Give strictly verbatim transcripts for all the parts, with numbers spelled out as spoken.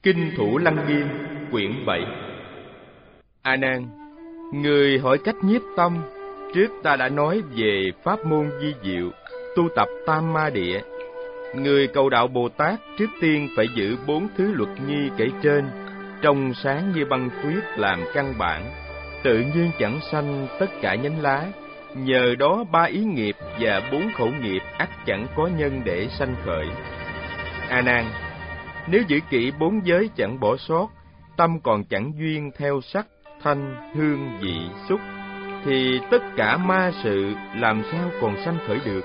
Kinh Thủ Lăng Nghiêm, quyển bảy. A Nan, người hỏi cách nhiếp tâm. Trước ta đã nói về pháp môn vi diệu, tu tập tam ma địa. Người cầu đạo Bồ Tát trước tiên phải giữ bốn thứ luật nhi kể trên, trong sáng như băng tuyết làm căn bản, tự nhiên chẳng sanh tất cả nhánh lá. Nhờ đó ba ý nghiệp và bốn khẩu nghiệp ắt chẳng có nhân để sanh khởi. A Nan, nếu giữ kỹ bốn giới chẳng bỏ sót, tâm còn chẳng duyên theo sắc, thanh, hương, vị, xúc, thì tất cả ma sự làm sao còn sanh khởi được.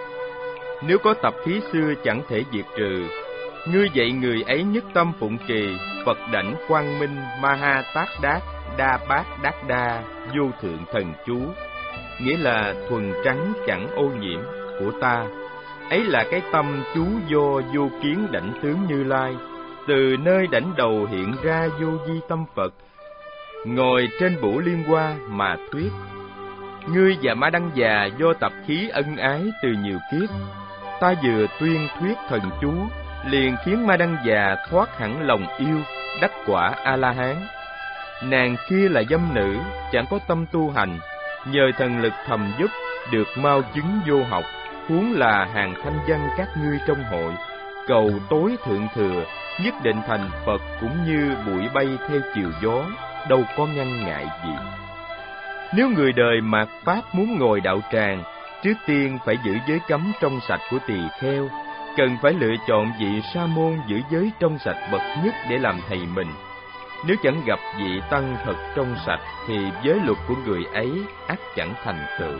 Nếu có tập khí xưa chẳng thể diệt trừ, ngươi dạy người ấy nhất tâm phụng trì Phật đảnh quang minh ma ha tát đát đa bát đát đa vô thượng thần chú, nghĩa là thuần trắng chẳng ô nhiễm của ta. Ấy là cái tâm chú do vô kiến đảnh tướng Như Lai, từ nơi đảnh đầu hiện ra vô vi tâm Phật, ngồi trên bủ liên hoa mà thuyết. Ngươi và Ma Đăng già do tập khí ân ái từ nhiều kiếp, ta vừa tuyên thuyết thần chú, liền khiến Ma Đăng già thoát hẳn lòng yêu, đắc quả A-la-hán. Nàng kia là dâm nữ, chẳng có tâm tu hành, nhờ thần lực thầm giúp, được mau chứng vô học. Huống là hàng thanh văn các ngươi trong hội, cầu tối thượng thừa, nhất định thành Phật cũng như bụi bay theo chiều gió, đâu có ngăn ngại gì. Nếu người đời mạt pháp muốn ngồi đạo tràng, trước tiên phải giữ giới cấm trong sạch của tỳ kheo, cần phải lựa chọn vị sa môn giữ giới trong sạch bậc nhất để làm thầy mình. Nếu chẳng gặp vị tăng thật trong sạch, thì giới luật của người ấy ắt chẳng thành tựu.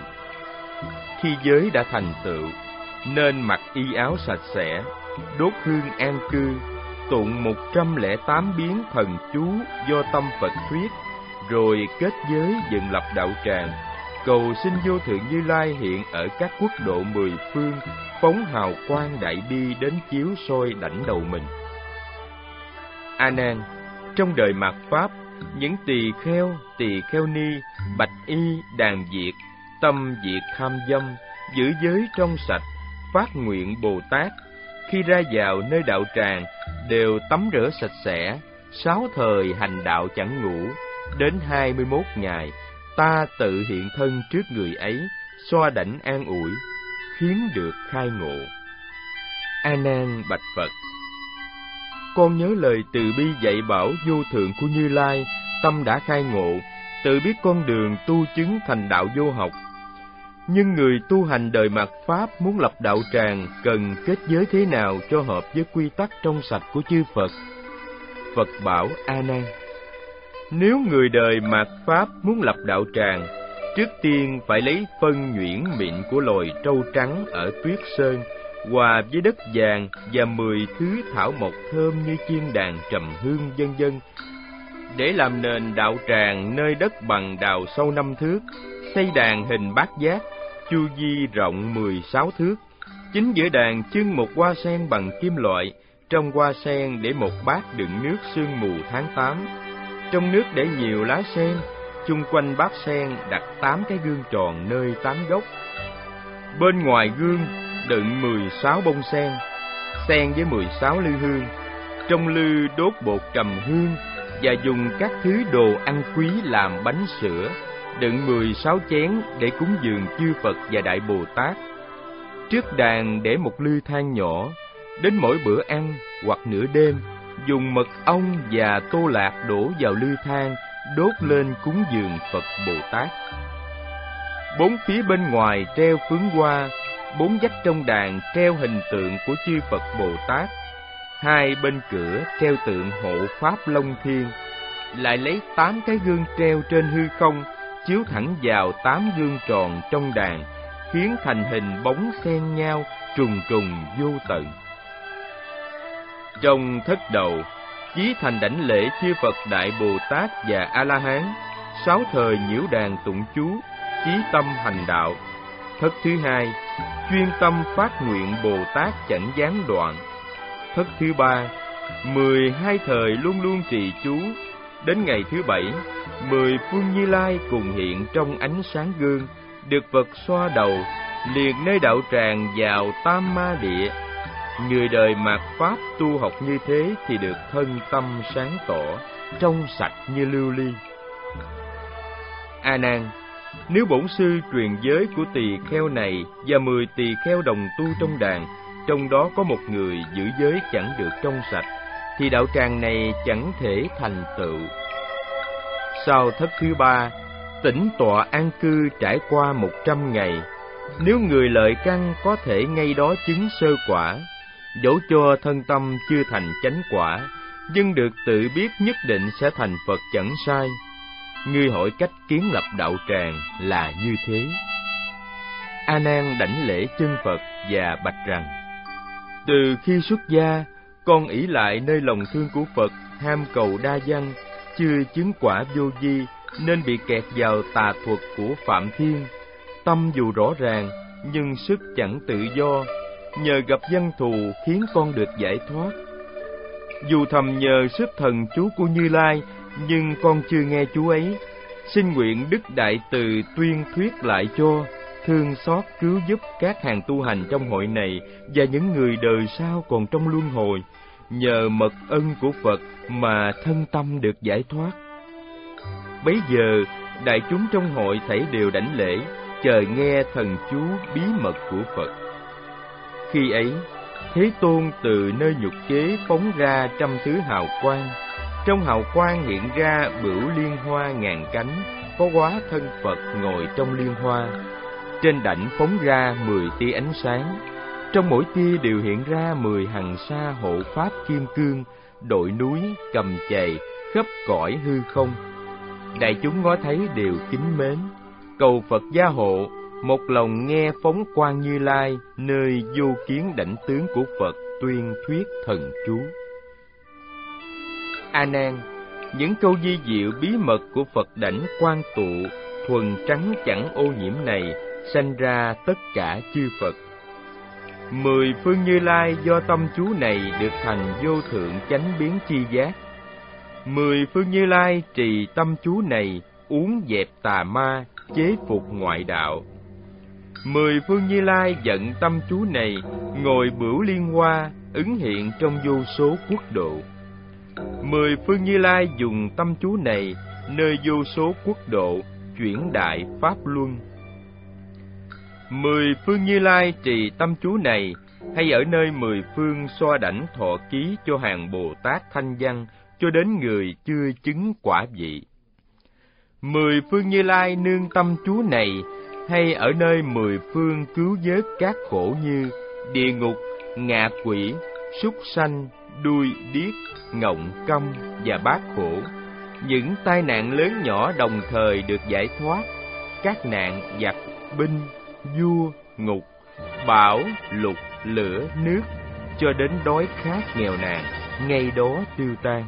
Khi giới đã thành tựu, nên mặc y áo sạch sẽ, đốt hương an cư, tụng một trăm lẻ tám biến thần chú do tâm Phật thuyết, rồi kết giới dựng lập đạo tràng, cầu xin vô thượng Như Lai hiện ở các quốc độ mười phương, phóng hào quang đại bi đến chiếu soi đảnh đầu mình. A Nan, trong đời mạt pháp, những tỳ kheo, tỳ kheo ni, bạch y, đàn diệt, tâm diệt tham dâm, giữ giới trong sạch, phát nguyện Bồ Tát, khi ra vào nơi đạo tràng đều tắm rửa sạch sẽ, sáu thời hành đạo chẳng ngủ. Đến hai mươi mốt ngày, ta tự hiện thân trước người ấy, xoa đảnh an ủi, khiến được khai ngộ. A Nan bạch Phật, con nhớ lời từ bi dạy bảo vô thượng của Như Lai, tâm đã khai ngộ, tự biết con đường tu chứng thành đạo vô học. Nhưng người tu hành đời mạt pháp muốn lập đạo tràng, cần kết giới thế nào cho hợp với quy tắc trong sạch của chư Phật? Phật bảo A Nan, nếu người đời mạt pháp muốn lập đạo tràng, trước tiên phải lấy phân nhuyễn mịn của loài trâu trắng ở Tuyết Sơn, hòa với đất vàng và mười thứ thảo mộc thơm như chiên đàn trầm hương vân vân, để làm nền đạo tràng nơi đất bằng đào sâu năm thước, xây đàn hình bát giác, chu vi rộng mười sáu thước. Chính giữa đàn trưng một hoa sen bằng kim loại, trong hoa sen để một bát đựng nước sương mù tháng tám. Trong nước để nhiều lá sen, chung quanh bát sen đặt tám cái gương tròn nơi tám góc. Bên ngoài gương đựng mười sáu bông sen, sen với mười sáu lư hương. Trong lư đốt bột trầm hương và dùng các thứ đồ ăn quý làm bánh sữa, đựng mười sáu chén để cúng dường chư Phật và Đại Bồ Tát. Trước đàn để một lư than nhỏ, đến mỗi bữa ăn hoặc nửa đêm, dùng mật ong và tô lạc đổ vào lư than, đốt lên cúng dường Phật Bồ Tát. Bốn phía bên ngoài treo phướng hoa, bốn vách trong đàn treo hình tượng của chư Phật Bồ Tát. Hai bên cửa treo tượng hộ Pháp Long Thiên, lại lấy tám cái gương treo trên hư không, chiếu thẳng vào tám gương tròn trong đàn, khiến thành hình bóng xen nhau, trùng trùng vô tận. Trong thất đầu, chí thành đảnh lễ chư Phật Đại Bồ Tát và A-la-hán, sáu thời nhiễu đàn tụng chú, chí tâm hành đạo. Thất thứ hai, chuyên tâm phát nguyện Bồ Tát chẳng gián đoạn. Thất thứ ba, mười hai thời luôn luôn trì chú. Đến ngày thứ bảy, mười phương Như Lai cùng hiện trong ánh sáng gương, được Phật xoa đầu, liền nơi đạo tràng vào tam ma địa. Người đời mạt Pháp tu học như thế thì được thân tâm sáng tỏ, trong sạch như lưu ly. A Nan, nếu bổn sư truyền giới của tỳ kheo này và mười tỳ kheo đồng tu trong đàn, trong đó có một người giữ giới chẳng được trong sạch, thì đạo tràng này chẳng thể thành tựu. Sau thất thứ ba, tĩnh tọa an cư trải qua một trăm ngày, nếu người lợi căn có thể ngay đó chứng sơ quả, dẫu cho thân tâm chưa thành chánh quả, nhưng được tự biết nhất định sẽ thành Phật chẳng sai. Ngươi hỏi cách kiến lập đạo tràng là như thế. A Nan đảnh lễ chân Phật và bạch rằng: từ khi xuất gia, con ỷ lại nơi lòng thương của Phật, ham cầu đa văn, chưa chứng quả vô vi, nên bị kẹt vào tà thuật của Phạm Thiên. Tâm dù rõ ràng, nhưng sức chẳng tự do. Nhờ gặp văn thù khiến con được giải thoát. Dù thầm nhờ sức thần chú của Như Lai, nhưng con chưa nghe chú ấy. Xin nguyện Đức Đại Từ tuyên thuyết lại cho, thương xót cứu giúp các hàng tu hành trong hội này và những người đời sau còn trong luân hồi, nhờ mật ân của Phật mà thân tâm được giải thoát. Bấy giờ, đại chúng trong hội thảy đều đảnh lễ, chờ nghe thần chú bí mật của Phật. Khi ấy, Thế Tôn từ nơi nhục kế phóng ra trăm thứ hào quang. Trong hào quang hiện ra bửu liên hoa ngàn cánh, có hóa thân Phật ngồi trong liên hoa. Trên đảnh phóng ra mười tia ánh sáng, trong mỗi tia đều hiện ra mười hằng sa hộ pháp kim cương, đội núi, cầm chày, khắp cõi hư không. Đại chúng ngó thấy đều kính mến, cầu Phật gia hộ, một lòng nghe phóng quang Như Lai, nơi vô kiến đảnh tướng của Phật tuyên thuyết thần chú. A Nan, những câu di diệu bí mật của Phật đảnh quang tụ, thuần trắng chẳng ô nhiễm này, sanh ra tất cả chư Phật. Mười phương Như Lai do tâm chú này được thành vô thượng chánh biến chi giác. Mười phương Như Lai trì tâm chú này, uống dẹp tà ma, chế phục ngoại đạo. Mười phương Như Lai vận tâm chú này, ngồi bửu liên hoa, ứng hiện trong vô số quốc độ. Mười phương Như Lai dùng tâm chú này, nơi vô số quốc độ, chuyển đại pháp luân. Mười phương Như Lai trì tâm chú này, hay ở nơi mười phương xoa đảnh thọ ký cho hàng Bồ Tát thanh văn, cho đến người chưa chứng quả vị. Mười phương Như Lai nương tâm chú này, hay ở nơi mười phương cứu vớt các khổ như địa ngục, ngạ quỷ, súc sanh, đuôi điếc, ngọng câm và bát khổ. Những tai nạn lớn nhỏ đồng thời được giải thoát, các nạn giặc, binh, vua, ngục, bão, lục, lửa, nước, cho đến đói khát nghèo nàn, ngay đó tiêu tan.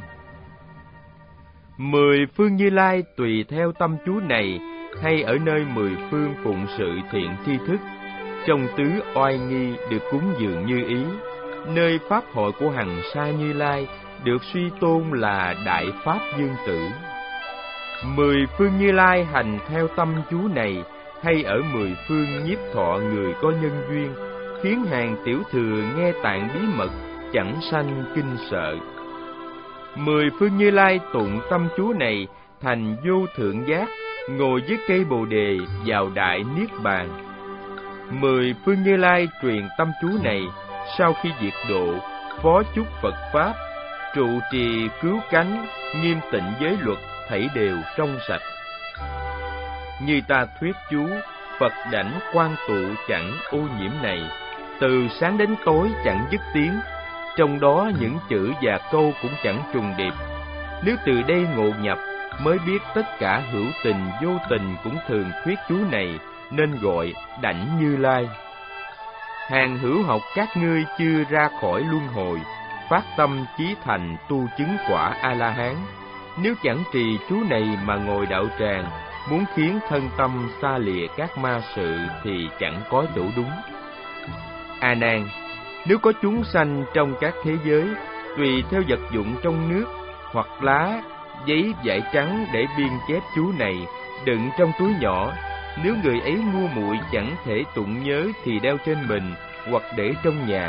Mười phương Như Lai tùy theo tâm chú này, hay ở nơi mười phương phụng sự thiện tri thức, trong tứ oai nghi được cúng dường như ý, nơi pháp hội của hằng sa Như Lai được suy tôn là đại pháp dương tử. Mười phương Như Lai hành theo tâm chú này, hay ở mười phương nhiếp thọ người có nhân duyên, khiến hàng tiểu thừa nghe tạng bí mật chẳng sanh kinh sợ. Mười phương Như Lai tụng tâm chú này, thành vô thượng giác, ngồi dưới cây bồ đề vào đại niết bàn. Mười phương Như Lai truyền tâm chú này, sau khi diệt độ, phó chúc Phật pháp, trụ trì cứu cánh, nghiêm tịnh giới luật, thảy đều trong sạch. Như ta thuyết chú, Phật đảnh quang tụ chẳng ô nhiễm này, từ sáng đến tối chẳng dứt tiếng, trong đó những chữ và câu cũng chẳng trùng điệp. Nếu từ đây ngộ nhập, mới biết tất cả hữu tình vô tình cũng thường thuyết chú này, nên gọi đảnh Như Lai. Hàng hữu học các ngươi chưa ra khỏi luân hồi, phát tâm chí thành tu chứng quả A-la-hán. Nếu chẳng trì chú này mà ngồi đạo tràng, muốn khiến thân tâm xa lìa các ma sự thì chẳng có chỗ đúng. A Nan, nếu có chúng sanh trong các thế giới, tùy theo vật dụng trong nước, hoặc lá, giấy vải trắng để biên chép chú này, đựng trong túi nhỏ, nếu người ấy ngu muội chẳng thể tụng nhớ thì đeo trên mình, hoặc để trong nhà.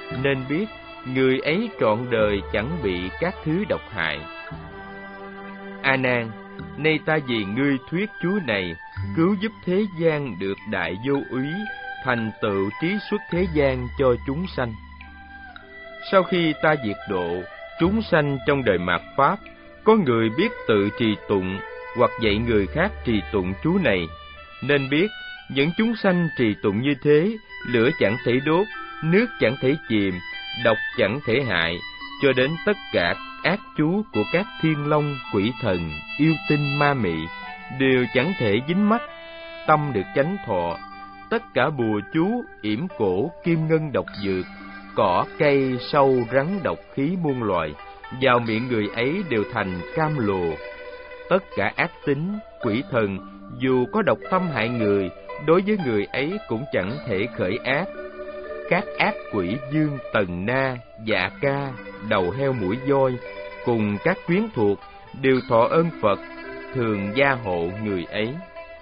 nên biết người ấy trọn đời chẳng bị các thứ độc hại. A Nan, nay ta vì ngươi thuyết chú này, cứu giúp thế gian được đại vô úy, thành tựu trí xuất thế gian cho chúng sanh. Sau khi ta diệt độ chúng sanh trong đời mạt pháp, có người biết tự trì tụng hoặc dạy người khác trì tụng chú này, nên biết những chúng sanh trì tụng như thế, lửa chẳng thể đốt, nước chẳng thể chìm, độc chẳng thể hại, cho đến tất cả ác chú của các thiên long, quỷ thần, yêu tinh, ma mị đều chẳng thể dính mắt, tâm được chánh thọ. Tất cả bùa chú, yểm cổ, kim ngân độc dược, cỏ cây, sâu, rắn độc khí muôn loài, vào miệng người ấy đều thành cam lồ. Tất cả ác tính, quỷ thần, dù có độc tâm hại người, đối với người ấy cũng chẳng thể khởi ác. Các ác quỷ dương, tần na, dạ ca, đầu heo mũi voi, cùng các quyến thuộc đều thọ ơn Phật, thường gia hộ người ấy.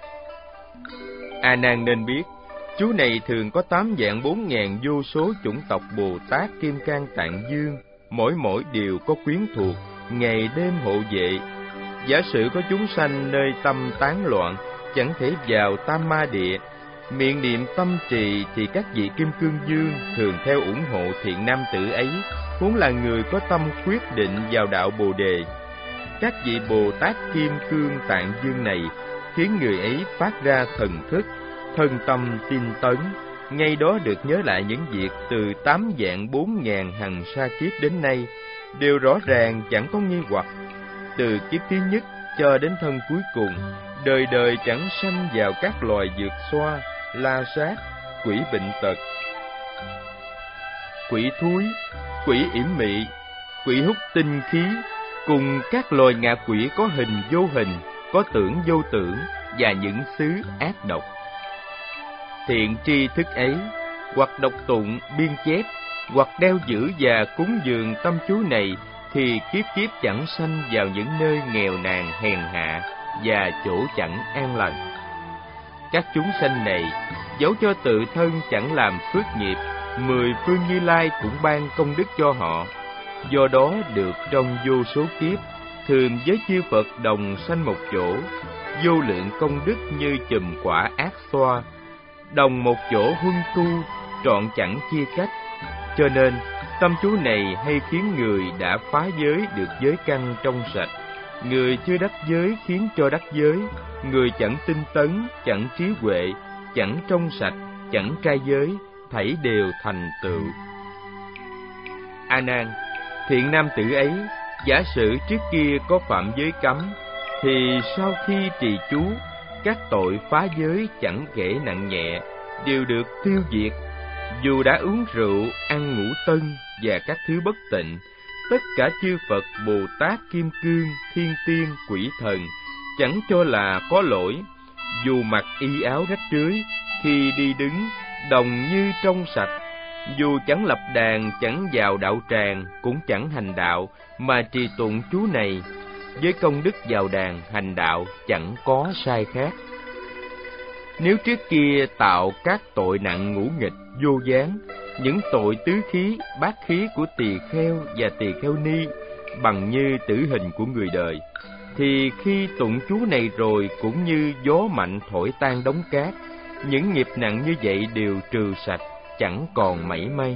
A Nan nên biết, chú này thường có tám vạn bốn ngàn vô số chủng tộc Bồ Tát Kim Cang Tạng Dương, mỗi mỗi đều có quyến thuộc, ngày đêm hộ vệ. Giả sử có chúng sanh nơi tâm tán loạn, chẳng thể vào Tam Ma Địa, miệng niệm tâm trì thì các vị Kim Cương Dương thường theo ủng hộ thiện nam tử ấy, vốn là người có tâm quyết định vào đạo Bồ Đề. Các vị Bồ Tát Kim Cương Tạng Dương này khiến người ấy phát ra thần thức, thân tâm tin tấn, ngay đó được nhớ lại những việc từ tám vạn bốn ngàn hằng sa kiếp đến nay, đều rõ ràng chẳng có nghi hoặc. Từ kiếp thứ nhất cho đến thân cuối cùng, đời đời chẳng sanh vào các loài vượt xoa, la sát, quỷ bệnh tật, quỷ thúi, quỷ yểm mị, quỷ hút tinh khí, cùng các loài ngạ quỷ có hình vô hình, có tưởng vô tưởng, và những xứ ác độc. Thiện tri thức ấy, hoặc đọc tụng, biên chép, hoặc đeo giữ và cúng dường tâm chú này, thì kiếp kiếp chẳng sanh vào những nơi nghèo nàn hèn hạ và chỗ chẳng an lành. Các chúng sanh này, dẫu cho tự thân chẳng làm phước nghiệp, mười phương Như Lai cũng ban công đức cho họ. Do đó được trong vô số kiếp, thường với chư Phật đồng sanh một chỗ, vô lượng công đức như chùm quả ác xoa, đồng một chỗ huân tu, trọn chẳng chia cách. Cho nên tâm chú này hay khiến người đã phá giới được giới căn trong sạch, người chưa đắc giới khiến cho đắc giới, người chẳng tinh tấn, chẳng trí huệ, chẳng trong sạch, chẳng trai giới, thảy đều thành tựu. A Nan, thiện nam tử ấy, giả sử trước kia có phạm giới cấm, thì sau khi trì chú, các tội phá giới chẳng kể nặng nhẹ đều được tiêu diệt. Dù đã uống rượu, ăn ngũ tân và các thứ bất tịnh, tất cả chư Phật, Bồ Tát, Kim Cương, Thiên Tiên, Quỷ Thần chẳng cho là có lỗi. Dù mặc y áo rách rưới, khi đi đứng đồng như trong sạch. Dù chẳng lập đàn, chẳng vào đạo tràng, cũng chẳng hành đạo, mà trì tụng chú này, với công đức vào đàn hành đạo chẳng có sai khác. Nếu trước kia tạo các tội nặng ngũ nghịch, vô gián, những tội tứ khí, bát khí của tỳ kheo và tỳ kheo ni bằng như tử hình của người đời, thì khi tụng chú này rồi cũng như gió mạnh thổi tan đống cát, những nghiệp nặng như vậy đều trừ sạch, chẳng còn mảy may.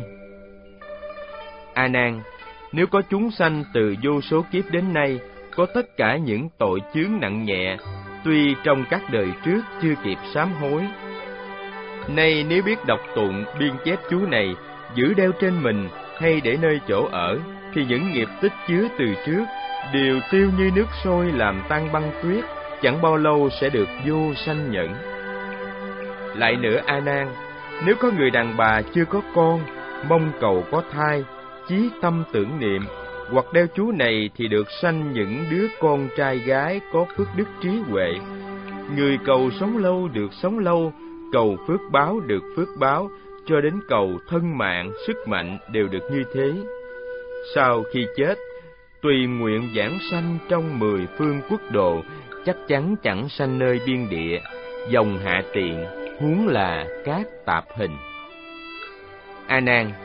A Nan, nếu có chúng sanh từ vô số kiếp đến nay có tất cả những tội chướng nặng nhẹ, tuy trong các đời trước chưa kịp sám hối, nay nếu biết đọc tụng biên chép chú này, giữ đeo trên mình hay để nơi chỗ ở, thì những nghiệp tích chứa từ trước đều tiêu như nước sôi làm tan băng tuyết, chẳng bao lâu sẽ được vô sanh nhẫn. Lại nữa A Nan, nếu có người đàn bà chưa có con, mong cầu có thai, chí tâm tưởng niệm, hoặc đeo chú này thì được sanh những đứa con trai gái có phước đức trí huệ. Người cầu sống lâu được sống lâu, cầu phước báo được phước báo, cho đến cầu thân mạng, sức mạnh đều được như thế. Sau khi chết, tùy nguyện giảng sanh trong mười phương quốc độ, chắc chắn chẳng sanh nơi biên địa, dòng hạ tiện, huống là các tạp hình. A Nan,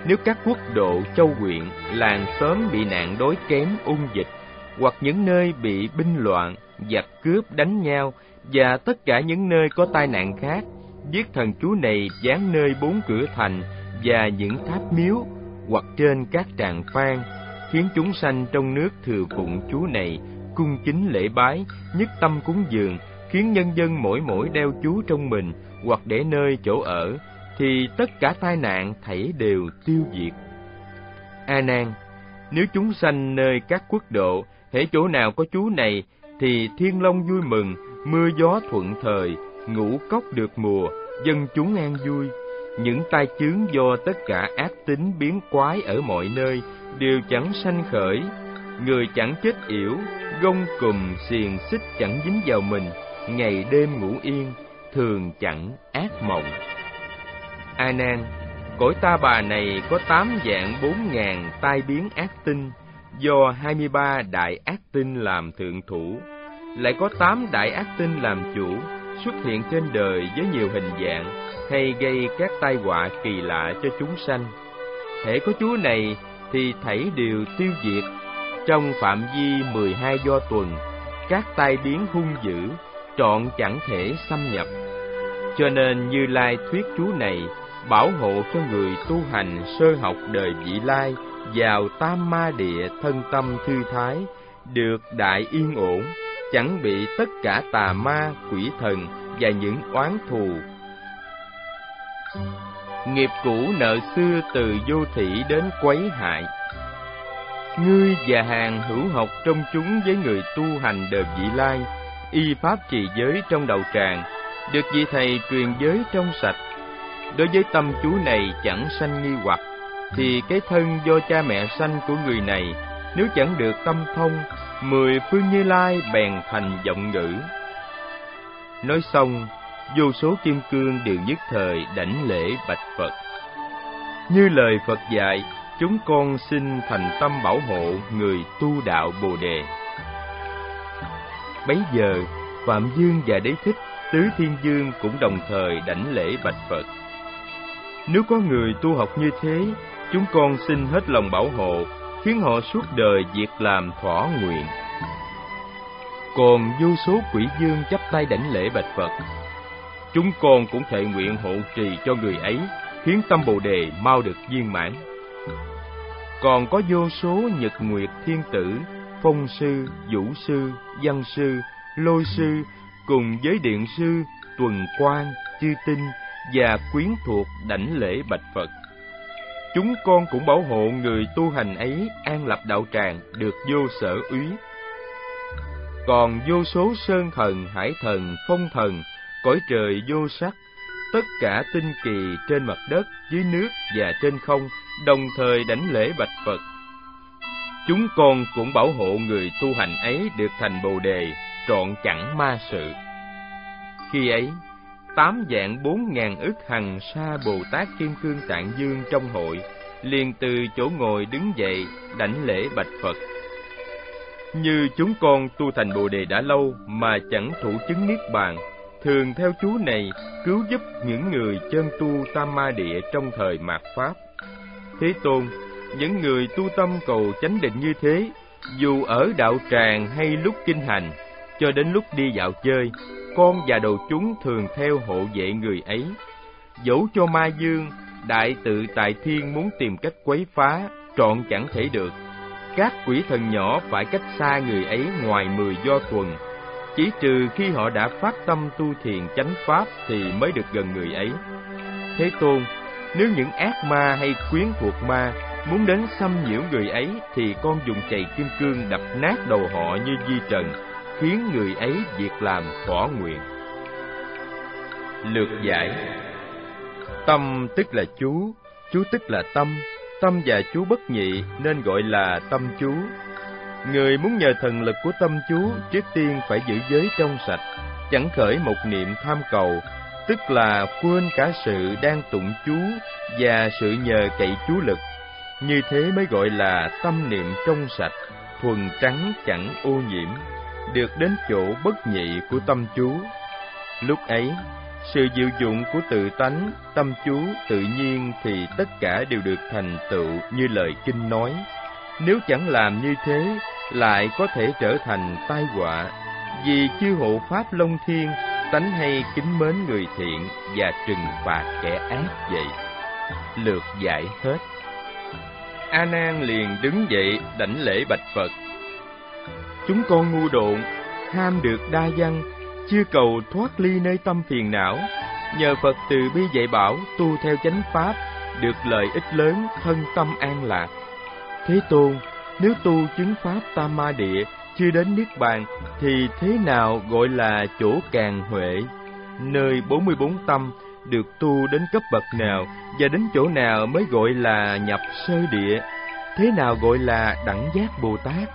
Nếu các quốc độ, châu huyện, làng xóm bị nạn đói kém, ung dịch, hoặc những nơi bị binh loạn, giặc cướp đánh nhau, và tất cả những nơi có tai nạn khác, viết thần chú này dán nơi bốn cửa thành và những tháp miếu, hoặc trên các tràng phan, khiến chúng sanh trong nước thừa phụng chú này, cung kính lễ bái, nhất tâm cúng dường, khiến nhân dân mỗi mỗi đeo chú trong mình, hoặc để nơi chỗ ở, thì tất cả tai nạn thảy đều tiêu diệt. A Nan, nếu chúng sanh nơi các quốc độ, hễ chỗ nào có chú này, thì thiên long vui mừng, mưa gió thuận thời, ngũ cốc được mùa, dân chúng an vui. Những tai chướng do tất cả ác tính biến quái ở mọi nơi đều chẳng sanh khởi, người chẳng chết yểu, gông cùm xiềng xích chẳng dính vào mình, ngày đêm ngủ yên, thường chẳng ác mộng. A Nan, cõi Ta Bà này có tám vạn bốn ngàn tai biến ác tinh, do hai mươi ba đại ác tinh làm thượng thủ, lại có tám đại ác tinh làm chủ, xuất hiện trên đời với nhiều hình dạng, hay gây các tai họa kỳ lạ cho chúng sanh. Hễ có chú này thì thảy đều tiêu diệt. Trong phạm vi mười hai do tuần, các tai biến hung dữ trọn chẳng thể xâm nhập. Cho nên Như Lai thuyết chú này bảo hộ cho người tu hành sơ học đời vị lai vào Tam Ma Địa thân tâm thư thái, được đại yên ổn, chẳng bị tất cả tà ma, quỷ thần và những oán thù, nghiệp cũ nợ xưa từ vô thị đến quấy hại. Ngươi và hàng hữu học trong chúng với người tu hành đời vị lai, y pháp trì giới trong đầu tràng, được vị thầy truyền giới trong sạch. Đối với tâm chú này chẳng sanh nghi hoặc, thì cái thân do cha mẹ sanh của người này, nếu chẳng được tâm thông, mười phương Như Lai bèn thành vọng ngữ. Nói xong, vô số kim cương đều nhất thời đảnh lễ bạch Phật. Như lời Phật dạy, chúng con xin thành tâm bảo hộ người tu đạo Bồ Đề. Bấy giờ, Phạm Dương và Đế Thích, Tứ Thiên Dương cũng đồng thời đảnh lễ bạch Phật. Nếu có người tu học như thế, chúng con xin hết lòng bảo hộ, khiến họ suốt đời việc làm thỏa nguyện. Còn vô số quỷ dương chắp tay đảnh lễ bạch Phật. Chúng con cũng thệ nguyện hộ trì cho người ấy, khiến tâm Bồ Đề mau được viên mãn. Còn có vô số nhật nguyệt thiên tử, phong sư, vũ sư, văn sư, lôi sư, cùng với điện sư, tuần quan, chư tinh và quyến thuộc đảnh lễ bạch Phật. Chúng con cũng bảo hộ người tu hành ấy an lập đạo tràng, được vô sở úy. Còn vô số sơn thần, hải thần, phong thần, cõi trời vô sắc, tất cả tinh kỳ trên mặt đất, dưới nước và trên không, đồng thời đảnh lễ bạch Phật. Chúng con cũng bảo hộ người tu hành ấy được thành Bồ Đề, trọn chẳng ma sự. Khi ấy, tám vạn bốn ngàn ức hằng sa Bồ Tát Kim Cương Tạng Dương trong hội, liền từ chỗ ngồi đứng dậy, đảnh lễ bạch Phật. Như chúng con tu thành Bồ Đề đã lâu mà chẳng thủ chứng Niết Bàn, thường theo chú này cứu giúp những người chân tu Tam Ma Địa trong thời mạt Pháp. Thế Tôn, những người tu tâm cầu chánh định như thế, dù ở đạo tràng hay lúc kinh hành, cho đến lúc đi dạo chơi, con và đầu chúng thường theo hộ vệ người ấy. Dẫu cho ma dương, đại tự tại thiên muốn tìm cách quấy phá, trọn chẳng thể được. Các quỷ thần nhỏ phải cách xa người ấy ngoài mười do tuần, chỉ trừ khi họ đã phát tâm tu thiền chánh pháp thì mới được gần người ấy. Thế Tôn, nếu những ác ma hay quyến thuộc ma muốn đến xâm nhiễu người ấy, thì con dùng chày kim cương đập nát đầu họ như di trần, khiến người ấy việc làm thỏa nguyện. Lược giải. Tâm tức là chú, chú tức là tâm, tâm và chú bất nhị nên gọi là tâm chú. Người muốn nhờ thần lực của tâm chú, trước tiên phải giữ giới trong sạch, chẳng khởi một niệm tham cầu, tức là quên cả sự đang tụng chú và sự nhờ cậy chú lực. Như thế mới gọi là tâm niệm trong sạch, thuần trắng chẳng ô nhiễm, được đến chỗ bất nhị của tâm chú. Lúc ấy, sự diệu dụng của tự tánh, tâm chú, tự nhiên thì tất cả đều được thành tựu như lời kinh nói. Nếu chẳng làm như thế, lại có thể trở thành tai họa. Vì chư hộ pháp Long Thiên, tánh hay kính mến người thiện và trừng phạt kẻ ác vậy. Lược giải hết. A Nan liền đứng dậy đảnh lễ bạch Phật: Chúng con ngu độn, ham được đa văn, chưa cầu thoát ly nơi tâm phiền não. Nhờ Phật từ bi dạy bảo, tu theo chánh pháp, được lợi ích lớn, thân tâm an lạc. Thế Tôn, nếu tu chứng pháp Tam Ma Địa chưa đến Niết Bàn, thì thế nào gọi là chỗ càng huệ? Nơi bốn mươi bốn tâm được tu đến cấp bậc nào, và đến chỗ nào mới gọi là nhập sơ địa? Thế nào gọi là đẳng giác Bồ Tát?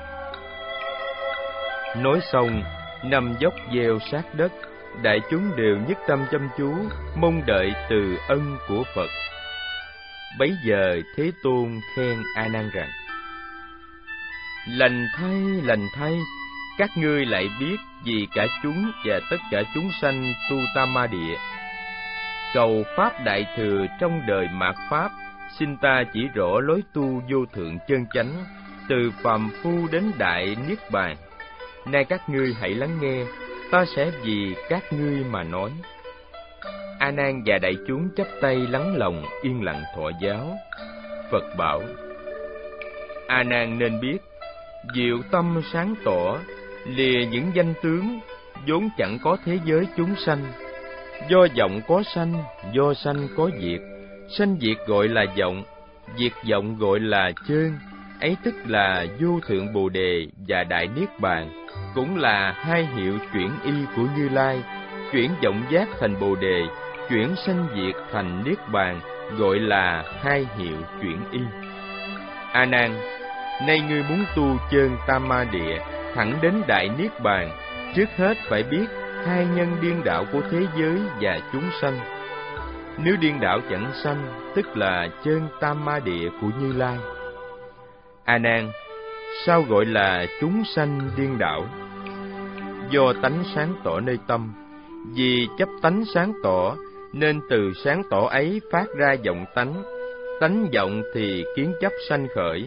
Nói xong, nằm dốc gieo sát đất, đại chúng đều nhất tâm chăm chú, mong đợi từ ân của Phật. Bấy giờ Thế Tôn khen A Nan rằng: Lành thay, lành thay, các ngươi lại biết vì cả chúng và tất cả chúng sanh tu Tam Ma Địa. Cầu pháp đại thừa trong đời mạt pháp, xin ta chỉ rõ lối tu vô thượng chân chánh, từ phàm phu đến đại niết bàn. Nay các ngươi hãy lắng nghe, ta sẽ vì các ngươi mà nói. A Nan và đại chúng chắp tay lắng lòng, yên lặng thọ giáo. Phật bảo: A Nan nên biết, diệu tâm sáng tỏ, lìa những danh tướng, vốn chẳng có thế giới chúng sanh. Do vọng có sanh, do sanh có diệt. Sanh diệt gọi là vọng, diệt vọng gọi là chơn. Ấy tức là vô thượng Bồ Đề và đại niết bàn, cũng là hai hiệu chuyển y của Như Lai. Chuyển vọng giác thành Bồ Đề, chuyển sanh diệt thành niết bàn, gọi là hai hiệu chuyển y. A Nan, nay ngươi muốn tu chơn Tam Ma Địa thẳng đến đại niết bàn, trước hết phải biết hai nhân điên đảo của thế giới và chúng sanh. Nếu điên đảo chẳng sanh, tức là chơn Tam Ma Địa của Như Lai. A Nan, sao gọi là chúng sanh điên đảo? Do tánh sáng tỏ nơi tâm, vì chấp tánh sáng tỏ, nên từ sáng tỏ ấy phát ra vọng tánh. Tánh vọng thì kiến chấp sanh khởi.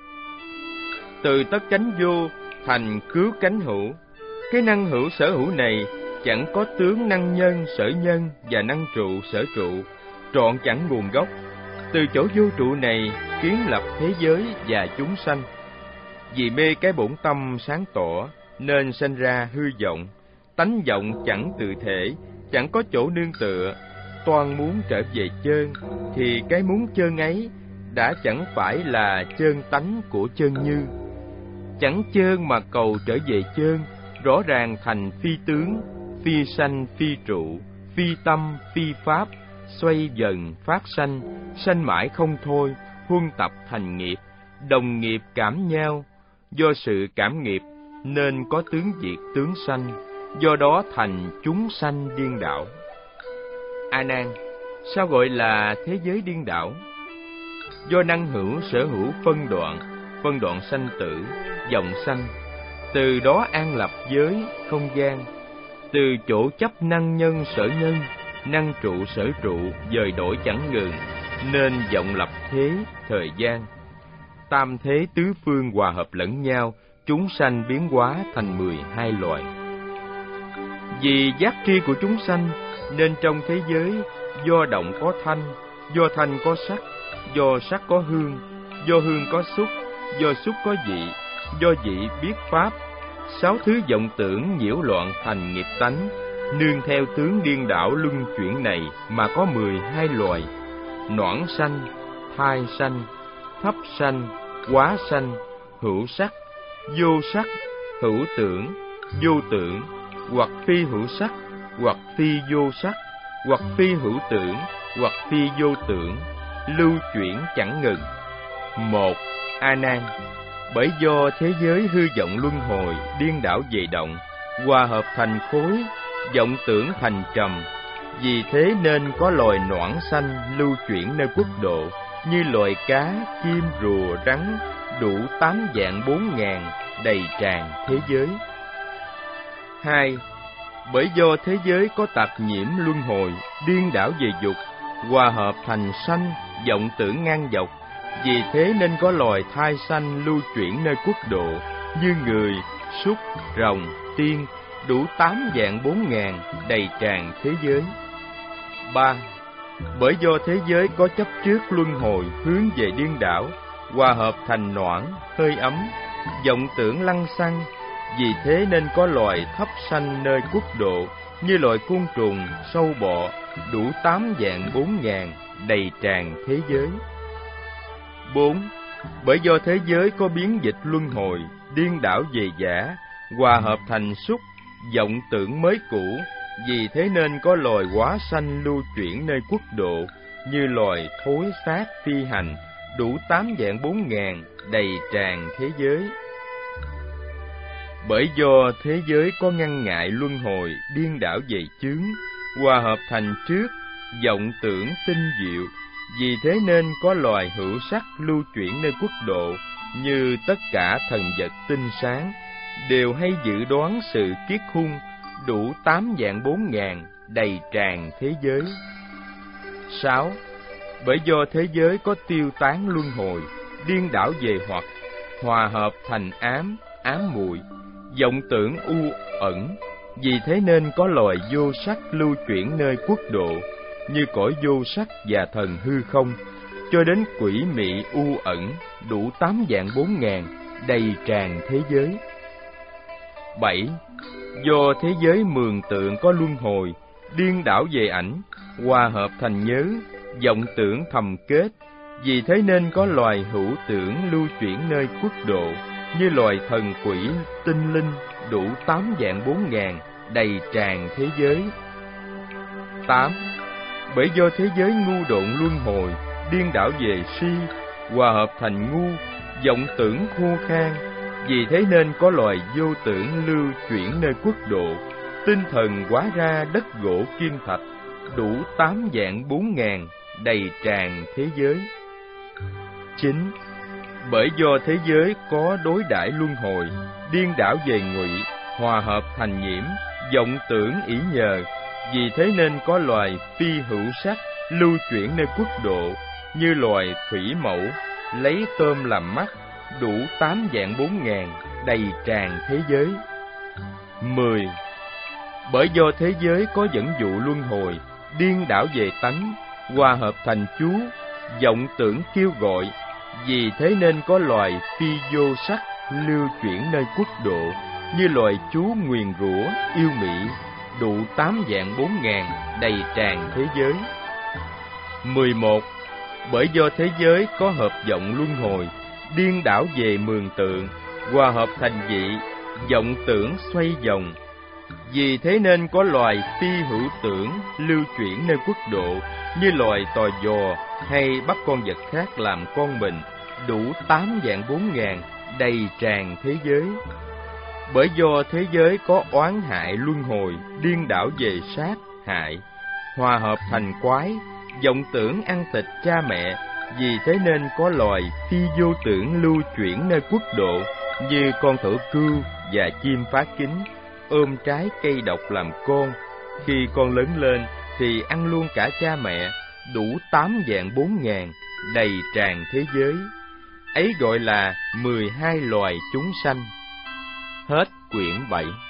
Từ tất cánh vô thành cứu cánh hữu. Cái năng hữu sở hữu này chẳng có tướng năng nhân sở nhân và năng trụ sở trụ, trọn chẳng nguồn gốc. Từ chỗ vô trụ này kiến lập thế giới và chúng sanh. Vì mê cái bổn tâm sáng tỏ nên sanh ra hư vọng. Tánh vọng chẳng tự thể, chẳng có chỗ nương tựa. Toan muốn trở về chơn, thì cái muốn chơn ấy đã chẳng phải là chơn tánh của chơn như. Chẳng chơn mà cầu trở về chơn, rõ ràng thành phi tướng, phi sanh phi trụ, phi tâm phi pháp, xoay dần phát sanh, sanh mãi không thôi, huân tập thành nghiệp, đồng nghiệp cảm nhau. Do sự cảm nghiệp nên có tướng diệt tướng sanh, do đó thành chúng sanh điên đảo. A Nan, sao gọi là thế giới điên đảo? Do năng hữu sở hữu phân đoạn, phân đoạn sanh tử, vọng sanh, từ đó an lập giới, không gian. Từ chỗ chấp năng nhân sở nhân, năng trụ sở trụ, dời đổi chẳng ngừng, nên vọng lập thế, thời gian. Tam thế tứ phương hòa hợp lẫn nhau, chúng sanh biến hóa thành mười hai loài. Vì giác tri của chúng sanh, nên trong thế giới, do động có thanh, do thanh có sắc, do sắc có hương, do hương có xúc, do xúc có vị, do vị biết pháp. Sáu thứ vọng tưởng nhiễu loạn thành nghiệp tánh, nương theo tướng điên đảo luân chuyển này mà có mười hai loài: noãn sanh, thai sanh, thấp sanh, quá sanh, hữu sắc, vô sắc, hữu tưởng, vô tưởng, hoặc phi hữu sắc, hoặc phi vô sắc, hoặc phi hữu tưởng, hoặc phi vô tưởng, lưu chuyển chẳng ngừng. Một, A Nan, bởi do thế giới hư vọng luân hồi, điên đảo về động, hòa hợp thành khối, vọng tưởng thành trầm. Vì thế nên có loài noãn sanh lưu chuyển nơi quốc độ, như loài cá, chim, rùa, rắn, đủ tám vạn bốn ngàn, đầy tràn thế giới. Hai, Bởi do thế giới có tạp nhiễm luân hồi, điên đảo về dục, hòa hợp thành sanh, vọng tưởng ngang dọc, vì thế nên có loài thai sanh lưu chuyển nơi quốc độ, như người, súc, rồng, tiên, đủ tám vạn bốn ngàn, đầy tràn thế giới. Ba. Bởi do thế giới có chấp trước luân hồi hướng về điên đảo, hòa hợp thành noãn, hơi ấm, vọng tưởng lăng xăng, vì thế nên có loài thấp sanh nơi quốc độ, như loài côn trùng, sâu bọ, đủ tám vạn bốn ngàn, đầy tràn thế giới. Bốn. Bởi do thế giới có biến dịch luân hồi, điên đảo về giả, hòa hợp thành súc, vọng tưởng mới cũ, vì thế nên có loài hóa sanh lưu chuyển nơi quốc độ, như loài thối xác phi hành, đủ tám vạn bốn ngàn, đầy tràn thế giới. Bởi do thế giới có ngăn ngại luân hồi, điên đảo về chướng, hòa hợp thành trước, vọng tưởng tinh diệu, vì thế nên có loài hữu sắc lưu chuyển nơi quốc độ, như tất cả thần vật tinh sáng, đều hay dự đoán sự kiết khung, đủ tám vạn bốn ngàn, đầy tràn thế giới. Sáu. Bởi do thế giới có tiêu tán luân hồi, điên đảo về hoặc, hòa hợp thành ám, ám muội, vọng tưởng u ẩn, vì thế nên có loài vô sắc lưu chuyển nơi quốc độ, như cõi vô sắc và thần hư không, cho đến quỷ mị u ẩn, đủ tám vạn bốn ngàn, đầy tràn thế giới. Bảy. Do thế giới mường tượng có luân hồi, điên đảo về ảnh, hòa hợp thành nhớ, vọng tưởng thầm kết, vì thế nên có loài hữu tưởng lưu chuyển nơi quốc độ, như loài thần quỷ, tinh linh, đủ tám vạn bốn ngàn, đầy tràn thế giới. Tám. Bởi do thế giới ngu độn luân hồi, điên đảo về si, hòa hợp thành ngu, vọng tưởng khô khan, vì thế nên có loài vô tưởng lưu chuyển nơi quốc độ, tinh thần hóa ra đất gỗ kim thạch, đủ tám vạn bốn ngàn, đầy tràn thế giới. Chín. Bởi do thế giới có đối đãi luân hồi, điên đảo về ngụy, hòa hợp thành nhiễm, vọng tưởng ỷ nhờ, vì thế nên có loài phi hữu sắc lưu chuyển nơi quốc độ, như loài thủy mẫu, lấy tôm làm mắt, đủ tám vạn bốn ngàn, đầy tràn thế giới. Mười. Bởi do thế giới có dẫn dụ luân hồi, điên đảo về tánh, hòa hợp thành chú, vọng tưởng kêu gọi, vì thế nên có loài phi vô sắc lưu chuyển nơi quốc độ, như loài chú nguyền rủa yêu mỹ, đủ tám vạn bốn ngàn, đầy tràn thế giới. Mười một. Bởi do thế giới có hợp vọng luân hồi, điên đảo về mường tượng, hòa hợp thành dị, vọng tưởng xoay vòng, vì thế nên có loài phi hữu tưởng lưu chuyển nơi quốc độ, như loài tò giò hay bắt con vật khác làm con mình, đủ tám vạn bốn ngàn, đầy tràn thế giới. Bởi do thế giới có oán hại luân hồi, điên đảo về sát, hại, hòa hợp thành quái, vọng tưởng ăn thịt cha mẹ, vì thế nên có loài phi vô tưởng lưu chuyển nơi quốc độ, như con thổ cưu và chim phá kính, ôm trái cây độc làm con, khi con lớn lên thì ăn luôn cả cha mẹ, đủ tám vạn bốn ngàn, đầy tràn thế giới. Ấy gọi là mười hai loài chúng sanh. Hết quyển bảy.